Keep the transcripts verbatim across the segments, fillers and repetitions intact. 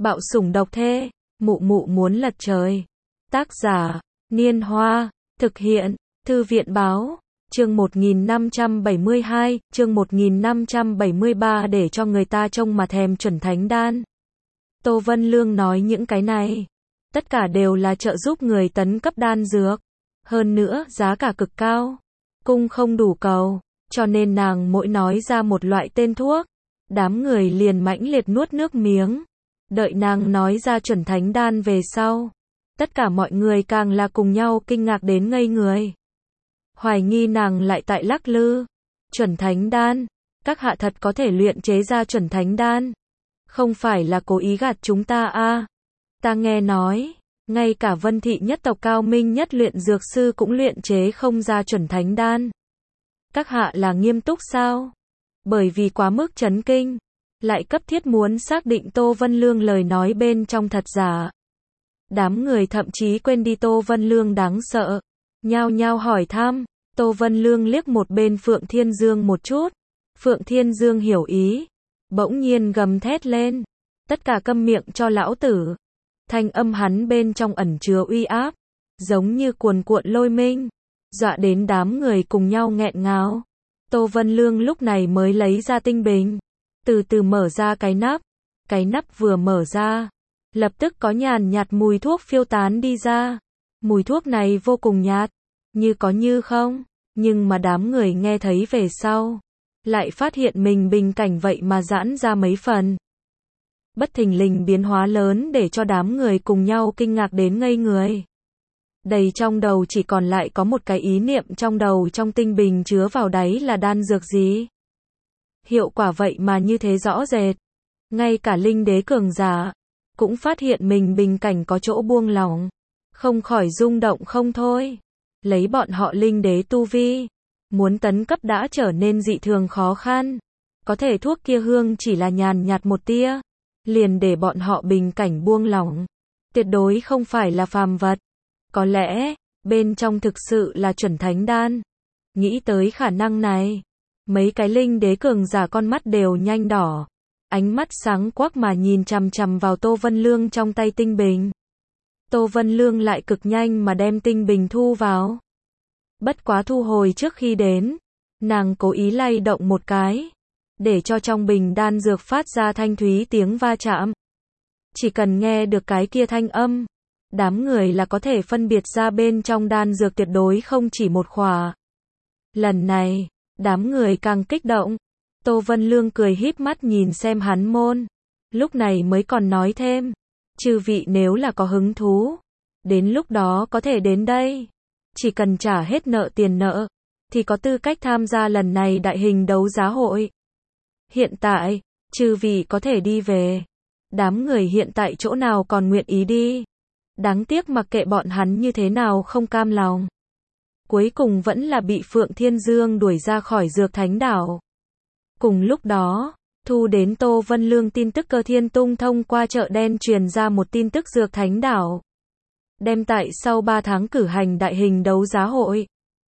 Bạo sủng độc thê, mụ mụ muốn lật trời. Tác giả, Niên Hoa, thực hiện, Thư viện báo, chương một nghìn năm trăm bảy mươi hai, chương một nghìn năm trăm bảy mươi ba để cho người ta trông mà thèm chuẩn thánh đan. Tô Vân Lương nói những cái này, tất cả đều là trợ giúp người tấn cấp đan dược. Hơn nữa, giá cả cực cao, cung không đủ cầu, cho nên nàng mỗi nói ra một loại tên thuốc, đám người liền mãnh liệt nuốt nước miếng. Đợi nàng nói ra chuẩn thánh đan về sau, tất cả mọi người càng là cùng nhau kinh ngạc đến ngây người. Hoài nghi nàng lại tại lắc lư. Chuẩn thánh đan, các hạ thật có thể luyện chế ra chuẩn thánh đan. Không phải là cố ý gạt chúng ta a? Ta nghe nói, ngay cả Vân Thị nhất tộc cao minh nhất luyện dược sư cũng luyện chế không ra chuẩn thánh đan. Các hạ là nghiêm túc sao? Bởi vì quá mức chấn kinh, lại cấp thiết muốn xác định Tô Vân Lương lời nói bên trong thật giả. Đám người thậm chí quên đi Tô Vân Lương đáng sợ, nhao nhao hỏi thăm. Tô Vân Lương liếc một bên Phượng Thiên Dương một chút. Phượng Thiên Dương hiểu ý, bỗng nhiên gầm thét lên, tất cả câm miệng cho lão tử. Thanh âm hắn bên trong ẩn chứa uy áp, giống như cuồn cuộn lôi minh, dọa đến đám người cùng nhau nghẹn ngào. Tô Vân Lương lúc này mới lấy ra tinh bình, từ từ mở ra cái nắp. Cái nắp vừa mở ra, lập tức có nhàn nhạt mùi thuốc phiêu tán đi ra. Mùi thuốc này vô cùng nhạt, như có như không, nhưng mà đám người nghe thấy về sau, lại phát hiện mình bình cảnh vậy mà giãn ra mấy phần. Bất thình lình biến hóa lớn để cho đám người cùng nhau kinh ngạc đến ngây người. Đầy trong đầu chỉ còn lại có một cái ý niệm trong đầu, trong tinh bình chứa vào đáy là đan dược gì. Hiệu quả vậy mà như thế rõ rệt. Ngay cả linh đế cường giả cũng phát hiện mình bình cảnh có chỗ buông lỏng, không khỏi rung động không thôi. Lấy bọn họ linh đế tu vi, muốn tấn cấp đã trở nên dị thường khó khăn. Có thể thuốc kia hương chỉ là nhàn nhạt một tia, liền để bọn họ bình cảnh buông lỏng. Tuyệt đối không phải là phàm vật. Có lẽ, bên trong thực sự là chuẩn thánh đan. Nghĩ tới khả năng này, mấy cái linh đế cường giả con mắt đều nhanh đỏ. Ánh mắt sáng quắc mà nhìn chằm chằm vào Tô Vân Lương trong tay tinh bình. Tô Vân Lương lại cực nhanh mà đem tinh bình thu vào. Bất quá thu hồi trước khi đến, nàng cố ý lay động một cái, để cho trong bình đan dược phát ra thanh thúy tiếng va chạm. Chỉ cần nghe được cái kia thanh âm, đám người là có thể phân biệt ra bên trong đan dược tuyệt đối không chỉ một khỏa. Lần này, đám người càng kích động. Tô Vân Lương cười híp mắt nhìn xem hắn môn, lúc này mới còn nói thêm, chư vị nếu là có hứng thú, đến lúc đó có thể đến đây, chỉ cần trả hết nợ tiền nợ, thì có tư cách tham gia lần này đại hình đấu giá hội. Hiện tại, chư vị có thể đi về. Đám người hiện tại chỗ nào còn nguyện ý đi. Đáng tiếc mặc kệ bọn hắn như thế nào không cam lòng, cuối cùng vẫn là bị Phượng Thiên Dương đuổi ra khỏi Dược Thánh Đảo. Cùng lúc đó, thu đến Tô Vân Lương tin tức, Cơ Thiên Tung thông qua chợ đen truyền ra một tin tức Dược Thánh Đảo đem tại sau ba tháng cử hành đại hình đấu giá hội.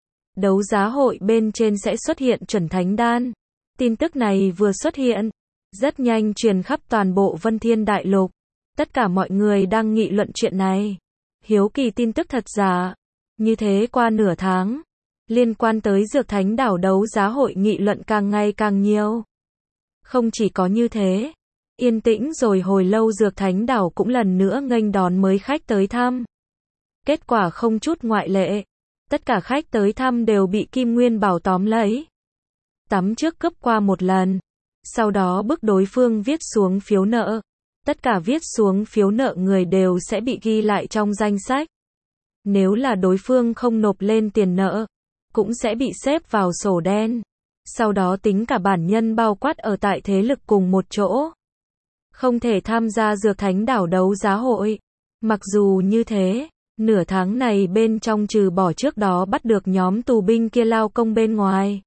Đấu giá hội bên trên sẽ xuất hiện chuẩn thánh đan. Tin tức này vừa xuất hiện, rất nhanh truyền khắp toàn bộ Vân Thiên Đại Lục. Tất cả mọi người đang nghị luận chuyện này, hiếu kỳ tin tức thật giả. Như thế qua nửa tháng, liên quan tới Dược Thánh Đảo đấu giá hội nghị luận càng ngày càng nhiều. Không chỉ có như thế, yên tĩnh rồi hồi lâu Dược Thánh Đảo cũng lần nữa nghênh đón mới khách tới thăm. Kết quả không chút ngoại lệ, tất cả khách tới thăm đều bị Kim Nguyên Bảo tóm lấy. Tắm trước cướp qua một lần, sau đó bức đối phương viết xuống phiếu nợ. Tất cả viết xuống phiếu nợ người đều sẽ bị ghi lại trong danh sách. Nếu là đối phương không nộp lên tiền nợ, cũng sẽ bị xếp vào sổ đen. Sau đó tính cả bản nhân bao quát ở tại thế lực cùng một chỗ, không thể tham gia Dược Thánh Đảo đấu giá hội. Mặc dù như thế, nửa tháng này bên trong trừ bỏ trước đó bắt được nhóm tù binh kia lao công bên ngoài,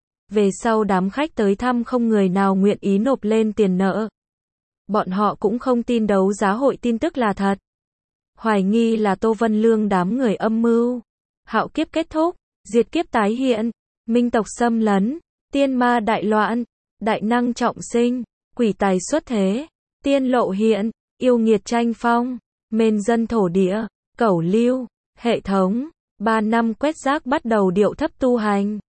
về sau đám khách tới thăm không người nào nguyện ý nộp lên tiền nợ. Bọn họ cũng không tin đấu giá hội tin tức là thật, hoài nghi là Tô Vân Lương đám người âm mưu. Hạo kiếp kết thúc, diệt kiếp tái hiện, minh tộc xâm lấn, tiên ma đại loạn, đại năng trọng sinh, quỷ tài xuất thế, tiên lộ hiện, yêu nghiệt tranh phong, mên dân thổ địa, cẩu lưu, hệ thống, ba năm quét rác bắt đầu điệu thấp tu hành.